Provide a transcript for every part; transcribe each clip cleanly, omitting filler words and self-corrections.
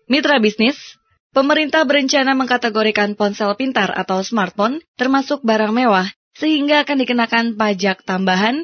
Mitra bisnis, pemerintah berencana mengkategorikan ponsel pintar atau smartphone termasuk barang mewah sehingga akan dikenakan pajak tambahan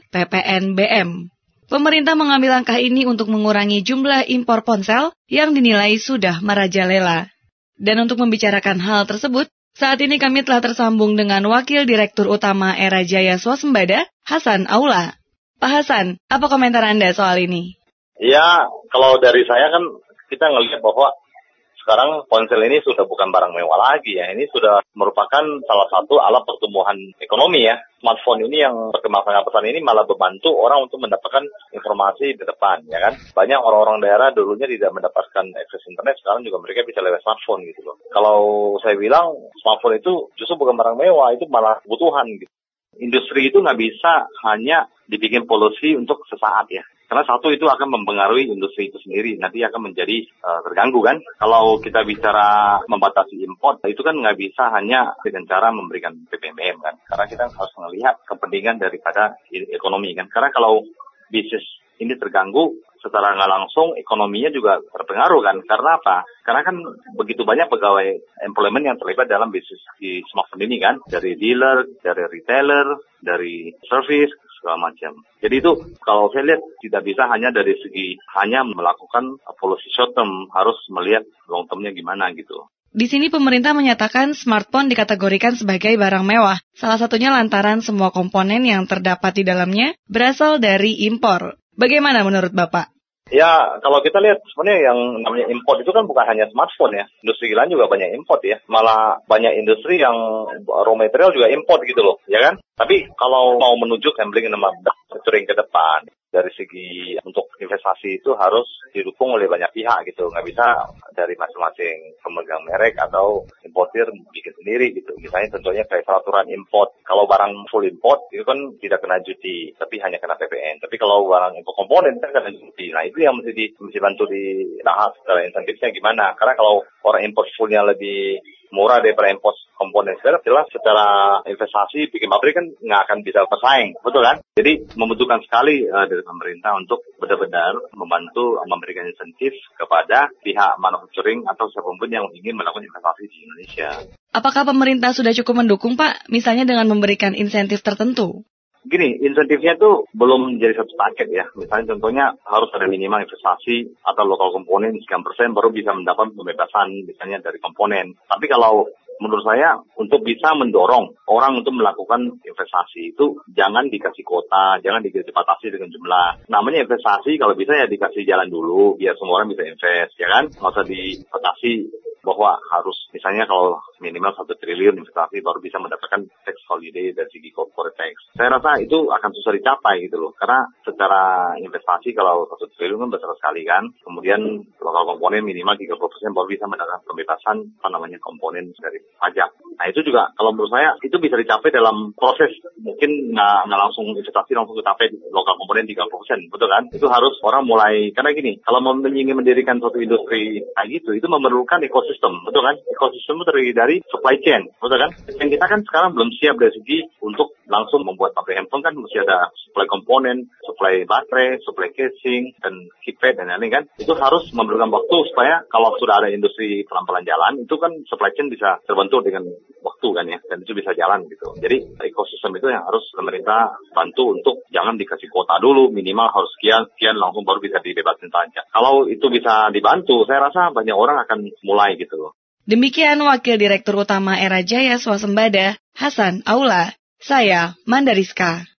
PPNBM. Pemerintah mengambil langkah ini untuk mengurangi jumlah impor ponsel yang dinilai sudah merajalela. Dan untuk membicarakan hal tersebut, saat ini kami telah tersambung dengan Wakil Direktur Utama Era Jaya Swasembada, Hasan Aula. Pak Hasan, apa komentar Anda soal ini? Ya, kalau dari saya kan kita ngelihat bahwa sekarang ponsel ini sudah bukan barang mewah lagi ya. Ini sudah merupakan salah satu alat pertumbuhan ekonomi ya. Smartphone ini yang berkembang sangat pesat ini malah membantu orang untuk mendapatkan informasi di depan ya kan. Banyak orang-orang daerah dulunya tidak mendapatkan akses internet, sekarang juga mereka bisa lewat smartphone gitu loh. Kalau saya bilang smartphone itu justru bukan barang mewah, itu malah kebutuhan gitu. Industri itu nggak bisa hanya dibikin polusi untuk sesaat ya. Karena satu itu akan mempengaruhi industri itu sendiri, nanti akan menjadi terganggu kan. Kalau kita bicara membatasi import, itu kan nggak bisa hanya dengan cara memberikan PPNBM kan. Karena kita harus melihat kepentingan daripada ekonomi kan. Karena kalau bisnis ini terganggu, secara nggak langsung ekonominya juga terpengaruh kan. Karena apa? Karena kan begitu banyak pegawai employment yang terlibat dalam bisnis di smartphone ini kan. Dari dealer, dari retailer, dari service, segala macam. Jadi itu kalau saya lihat tidak bisa hanya dari segi hanya melakukan policy short term, harus melihat long termnya gimana gitu. Di sini pemerintah menyatakan smartphone dikategorikan sebagai barang mewah, salah satunya lantaran semua komponen yang terdapat di dalamnya berasal dari impor. Bagaimana menurut Bapak? Ya, kalau kita lihat sebenarnya yang namanya import itu kan bukan hanya smartphone ya. Industri lain juga banyak import ya. Malah banyak industri yang raw material juga import gitu loh, ya kan? Tapi kalau mau menuju gambling nama manufacturing ke depan, dari segi untuk investasi itu harus didukung oleh banyak pihak gitu. Nggak bisa dari masing-masing pemegang merek atau importir bikin sendiri gitu. Misalnya contohnya kayak peraturan import. Kalau barang full import itu kan tidak kena cuti, tapi hanya kena PPN. Tapi kalau barang import komponen kan kena cuti. Nah itu yang mesti bantu dibahas secara insentifnya gimana. Karena kalau orang import fullnya lebih murah daripada import komponen, jelas secara investasi bikin pabrik kan nggak akan bisa bersaing, betul kan? Jadi membutuhkan sekali dari pemerintah untuk benar-benar membantu memberikan insentif kepada pihak manufacturing atau siapapun yang ingin melakukan investasi di Indonesia. Apakah pemerintah sudah cukup mendukung, Pak? Misalnya dengan memberikan insentif tertentu? Gini, insentifnya itu belum menjadi satu paket ya. Misalnya contohnya harus ada minimal investasi atau lokal komponen sekian persen baru bisa mendapat pembebasan misalnya dari komponen. Tapi kalau menurut saya untuk bisa mendorong orang untuk melakukan investasi itu jangan dikasih kuota, jangan dibatasi dengan jumlah. Namanya investasi kalau bisa ya dikasih jalan dulu biar semua orang bisa invest ya kan. Nggak usah dibatasi bahwa harus misalnya kalau minimal 1 triliun investasi baru bisa mendapatkan tax holiday dari segi corporate tax. Saya rasa itu akan susah dicapai gitu loh. Karena secara investasi kalau 1 triliun kan besar sekali kan. Kemudian lokal komponen minimal 30% baru bisa mendapatkan pembebasan komponen dari pajak. Nah itu juga kalau menurut saya itu bisa dicapai dalam proses mungkin nggak langsung investasi langsung dicapai lokal komponen 30%, betul kan? Itu harus orang mulai, karena gini, kalau ingin mendirikan suatu industri kayak gitu, itu memerlukan ekosistem, betul kan? Ekosistem itu terdiri dari supply chain, betul kan? Yang kita kan sekarang belum siap dari segi untuk langsung membuat pabrik handphone kan mesti ada supply komponen, supply baterai, supply casing, dan keypad dan lain-lain kan. Itu harus memerlukan waktu supaya kalau sudah ada industri pelan-pelan jalan, itu kan supply chain bisa terbentuk dengan waktu kan ya, dan itu bisa jalan gitu. Jadi ekosistem itu yang harus pemerintah bantu untuk jangan dikasih kuota dulu, minimal harus sekian langsung baru bisa dibebasin pajak. Kalau itu bisa dibantu, saya rasa banyak orang akan mulai gitu loh. Demikian Wakil Direktur Utama Era Jaya Swasembada, Hasan Aula. Saya Mandariska.